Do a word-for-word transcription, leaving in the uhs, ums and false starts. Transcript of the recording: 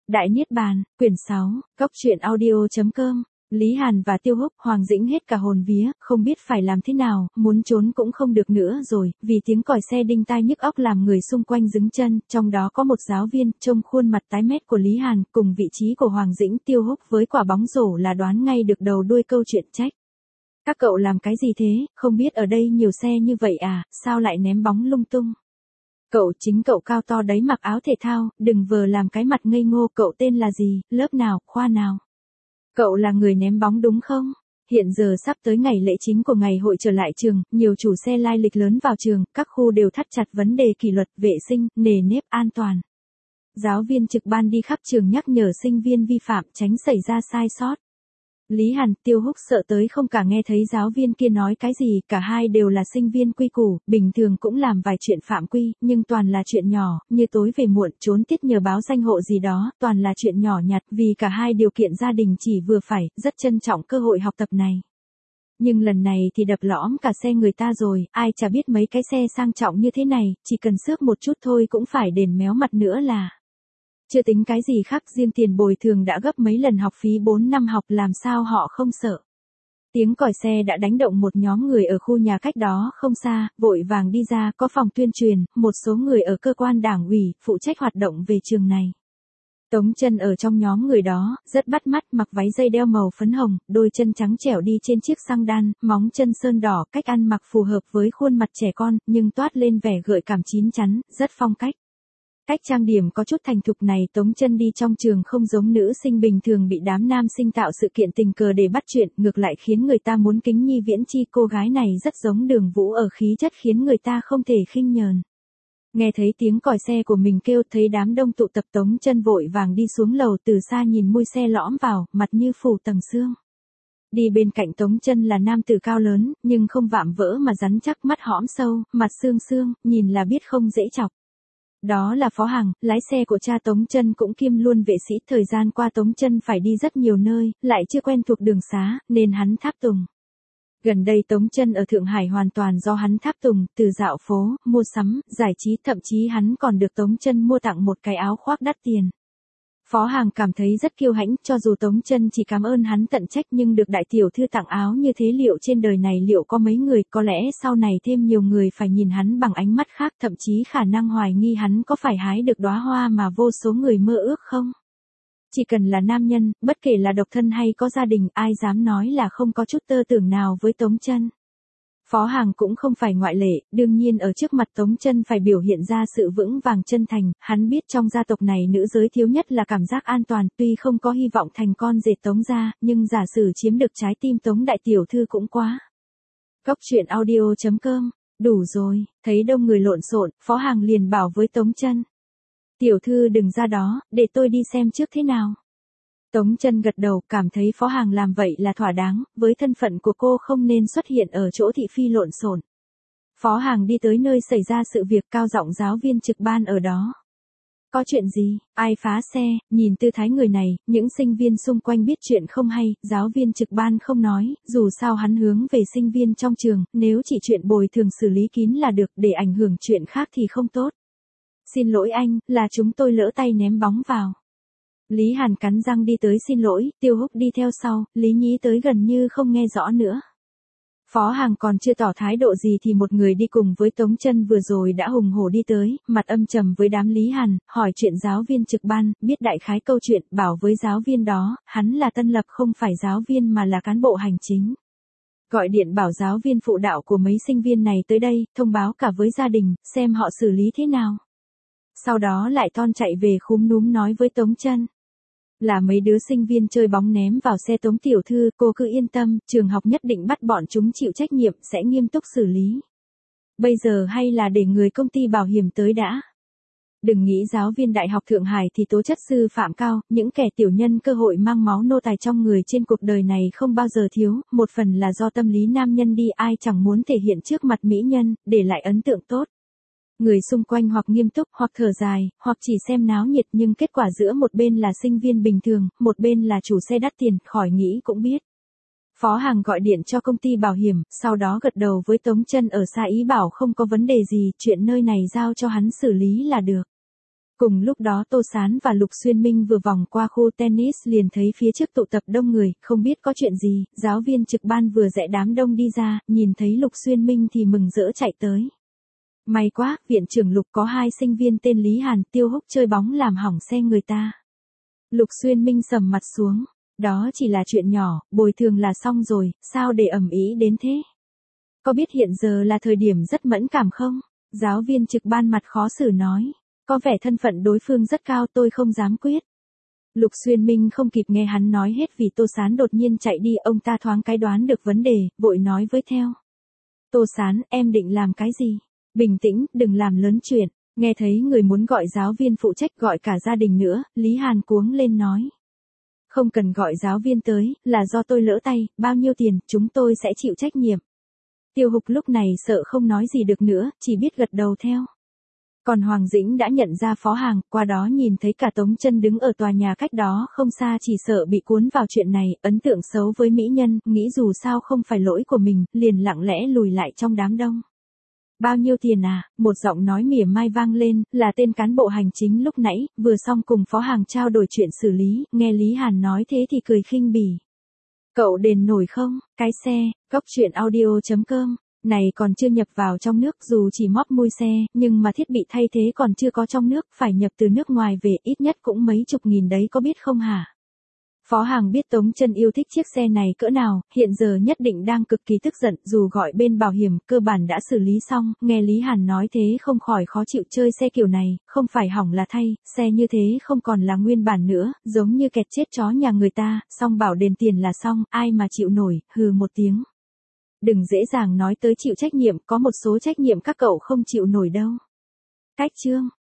Đại Niết Bàn, quyển sáu, Cốc truyện audio chấm com. Lý Hàn và Tiêu Húc, Hoàng Dĩnh hết cả hồn vía, không biết phải làm thế nào, muốn trốn cũng không được nữa rồi, vì tiếng còi xe đinh tai nhức óc làm người xung quanh đứng chân, trong đó có một giáo viên, trông khuôn mặt tái mét của Lý Hàn, cùng vị trí của Hoàng Dĩnh. Tiêu Húc với quả bóng rổ là đoán ngay được đầu đuôi câu chuyện trách. Các cậu làm cái gì thế, không biết ở đây nhiều xe như vậy à, sao lại ném bóng lung tung? Cậu chính cậu cao to đấy, mặc áo thể thao, đừng vờ làm cái mặt ngây ngô. Cậu tên là gì, lớp nào, khoa nào? Cậu là người ném bóng đúng không? Hiện giờ sắp tới ngày lễ chính của ngày hội trở lại trường, nhiều chủ xe lai lịch lớn vào trường, các khu đều thắt chặt vấn đề kỷ luật, vệ sinh, nề nếp, an toàn. Giáo viên trực ban đi khắp trường nhắc nhở sinh viên vi phạm, tránh xảy ra sai sót. Lý Hàn, Tiêu Húc sợ tới không cả nghe thấy giáo viên kia nói cái gì, cả hai đều là sinh viên quy củ, bình thường cũng làm vài chuyện phạm quy, nhưng toàn là chuyện nhỏ, như tối về muộn, trốn tiết nhờ báo danh hộ gì đó, toàn là chuyện nhỏ nhặt, vì cả hai điều kiện gia đình chỉ vừa phải, rất trân trọng cơ hội học tập này. Nhưng lần này thì đập lõm cả xe người ta rồi, ai chả biết mấy cái xe sang trọng như thế này, chỉ cần xước một chút thôi cũng phải đền méo mặt nữa là. Chưa tính cái gì khác, riêng tiền bồi thường đã gấp mấy lần học phí bốn năm học, làm sao họ không sợ. Tiếng còi xe đã đánh động một nhóm người ở khu nhà cách đó không xa, vội vàng đi ra, có phòng tuyên truyền, một số người ở cơ quan đảng ủy, phụ trách hoạt động về trường này. Tống Chân ở trong nhóm người đó, rất bắt mắt, mặc váy dây đeo màu phấn hồng, đôi chân trắng trẻo đi trên chiếc xăng đan, móng chân sơn đỏ, cách ăn mặc phù hợp với khuôn mặt trẻ con, nhưng toát lên vẻ gợi cảm chín chắn, rất phong cách. Cách trang điểm có chút thành thục này, Tống Chân đi trong trường không giống nữ sinh bình thường bị đám nam sinh tạo sự kiện tình cờ để bắt chuyện, ngược lại khiến người ta muốn kính nhi viễn chi. Cô gái này rất giống Đường Vũ ở khí chất khiến người ta không thể khinh nhờn. Nghe thấy tiếng còi xe của mình kêu, thấy đám đông tụ tập, Tống Chân vội vàng đi xuống lầu, từ xa nhìn mui xe lõm vào, mặt như phủ tầng sương. Đi bên cạnh Tống Chân là nam tử cao lớn, nhưng không vạm vỡ mà rắn chắc, mắt hõm sâu, mặt xương xương, nhìn là biết không dễ chọc. Đó là Phó Hằng, lái xe của cha Tống Chân cũng kiêm luôn vệ sĩ. Thời gian qua Tống Chân phải đi rất nhiều nơi, lại chưa quen thuộc đường xá, nên hắn tháp tùng. Gần đây Tống Chân ở Thượng Hải hoàn toàn do hắn tháp tùng, từ dạo phố, mua sắm, giải trí, thậm chí hắn còn được Tống Chân mua tặng một cái áo khoác đắt tiền. Phó Hằng cảm thấy rất kiêu hãnh, cho dù Tống Chân chỉ cảm ơn hắn tận trách, nhưng được đại tiểu thư tặng áo như thế, liệu trên đời này liệu có mấy người, có lẽ sau này thêm nhiều người phải nhìn hắn bằng ánh mắt khác, thậm chí khả năng hoài nghi hắn có phải hái được đóa hoa mà vô số người mơ ước không? Chỉ cần là nam nhân, bất kể là độc thân hay có gia đình, ai dám nói là không có chút tơ tưởng nào với Tống Chân. Phó Hằng cũng không phải ngoại lệ, đương nhiên ở trước mặt Tống Chân phải biểu hiện ra sự vững vàng chân thành, hắn biết trong gia tộc này nữ giới thiếu nhất là cảm giác an toàn, tuy không có hy vọng thành con rể Tống gia, nhưng giả sử chiếm được trái tim Tống đại tiểu thư cũng quá. Cốc truyện audio chấm com, đủ rồi, thấy đông người lộn xộn, Phó Hằng liền bảo với Tống Chân. Tiểu thư đừng ra đó, để tôi đi xem trước thế nào. Tống Chân gật đầu, cảm thấy Phó Hằng làm vậy là thỏa đáng, với thân phận của cô không nên xuất hiện ở chỗ thị phi lộn xộn. Phó Hằng đi tới nơi xảy ra sự việc, cao giọng giáo viên trực ban ở đó. Có chuyện gì, ai phá xe? Nhìn tư thái người này, những sinh viên xung quanh biết chuyện không hay, giáo viên trực ban không nói, dù sao hắn hướng về sinh viên trong trường, nếu chỉ chuyện bồi thường xử lý kín là được, để ảnh hưởng chuyện khác thì không tốt. Xin lỗi anh, là chúng tôi lỡ tay ném bóng vào. Lý Hàn cắn răng đi tới xin lỗi, Tiêu Húc đi theo sau, Lý Nhí tới gần như không nghe rõ nữa. Phó Hằng còn chưa tỏ thái độ gì thì một người đi cùng với Tống Chân vừa rồi đã hùng hổ đi tới, mặt âm trầm với đám Lý Hàn, hỏi chuyện giáo viên trực ban, biết đại khái câu chuyện, bảo với giáo viên đó, hắn là tân lập không phải giáo viên mà là cán bộ hành chính. Gọi điện bảo giáo viên phụ đạo của mấy sinh viên này tới đây, thông báo cả với gia đình, xem họ xử lý thế nào. Sau đó lại thon chạy về khúm núm nói với Tống Chân. Là mấy đứa sinh viên chơi bóng ném vào xe Tống tiểu thư, cô cứ yên tâm, trường học nhất định bắt bọn chúng chịu trách nhiệm, sẽ nghiêm túc xử lý. Bây giờ hay là để người công ty bảo hiểm tới đã. Đừng nghĩ giáo viên Đại học Thượng Hải thì tố chất sư phạm cao, những kẻ tiểu nhân cơ hội mang máu nô tài trong người trên cuộc đời này không bao giờ thiếu, một phần là do tâm lý nam nhân đi, ai chẳng muốn thể hiện trước mặt mỹ nhân, để lại ấn tượng tốt. Người xung quanh hoặc nghiêm túc, hoặc thở dài, hoặc chỉ xem náo nhiệt, nhưng kết quả giữa một bên là sinh viên bình thường, một bên là chủ xe đắt tiền, khỏi nghĩ cũng biết. Phó Hằng gọi điện cho công ty bảo hiểm, sau đó gật đầu với Tống Chân ở xa ý bảo không có vấn đề gì, chuyện nơi này giao cho hắn xử lý là được. Cùng lúc đó Tô Sán và Lục Xuyên Minh vừa vòng qua khu tennis liền thấy phía trước tụ tập đông người, không biết có chuyện gì, giáo viên trực ban vừa rẽ đám đông đi ra, nhìn thấy Lục Xuyên Minh thì mừng rỡ chạy tới. May quá, viện trưởng Lục có hai sinh viên tên Lý Hàn, Tiêu Húc chơi bóng làm hỏng xe người ta. Lục Xuyên Minh sầm mặt xuống, đó chỉ là chuyện nhỏ, bồi thường là xong rồi, sao để ầm ĩ đến thế? Có biết hiện giờ là thời điểm rất mẫn cảm không? Giáo viên trực ban mặt khó xử nói. Có vẻ thân phận đối phương rất cao, tôi không dám quyết. Lục Xuyên Minh không kịp nghe hắn nói hết vì Tô Sán đột nhiên chạy đi, ông ta thoáng cái đoán được vấn đề, vội nói với theo. Tô Sán, em định làm cái gì? Bình tĩnh, đừng làm lớn chuyện. Nghe thấy người muốn gọi giáo viên phụ trách gọi cả gia đình nữa, Lý Hàn cuống lên nói. Không cần gọi giáo viên tới, là do tôi lỡ tay, bao nhiêu tiền, chúng tôi sẽ chịu trách nhiệm. Tiêu Hục lúc này sợ không nói gì được nữa, chỉ biết gật đầu theo. Còn Hoàng Dĩnh đã nhận ra Phó Hàng, qua đó nhìn thấy cả Tống Chân đứng ở tòa nhà cách đó không xa, chỉ sợ bị cuốn vào chuyện này, ấn tượng xấu với mỹ nhân, nghĩ dù sao không phải lỗi của mình, liền lặng lẽ lùi lại trong đám đông. Bao nhiêu tiền à? Một giọng nói mỉa mai vang lên, là tên cán bộ hành chính lúc nãy, vừa xong cùng Phó Hàng trao đổi chuyện xử lý, nghe Lý Hàn nói thế thì cười khinh bỉ. Cậu đền nổi không? Cái xe, cốc truyện audio chấm com. Này còn chưa nhập vào trong nước, dù chỉ móp mui xe, nhưng mà thiết bị thay thế còn chưa có trong nước, phải nhập từ nước ngoài về, ít nhất cũng mấy chục nghìn đấy, có biết không hả? Phó Hàng biết Tống Chân yêu thích chiếc xe này cỡ nào, hiện giờ nhất định đang cực kỳ tức giận, dù gọi bên bảo hiểm, cơ bản đã xử lý xong, nghe Lý Hàn nói thế không khỏi khó chịu, chơi xe kiểu này, không phải hỏng là thay, xe như thế không còn là nguyên bản nữa, giống như kẹt chết chó nhà người ta, xong bảo đền tiền là xong, ai mà chịu nổi, hừ một tiếng. Đừng dễ dàng nói tới chịu trách nhiệm, có một số trách nhiệm các cậu không chịu nổi đâu. Cách chương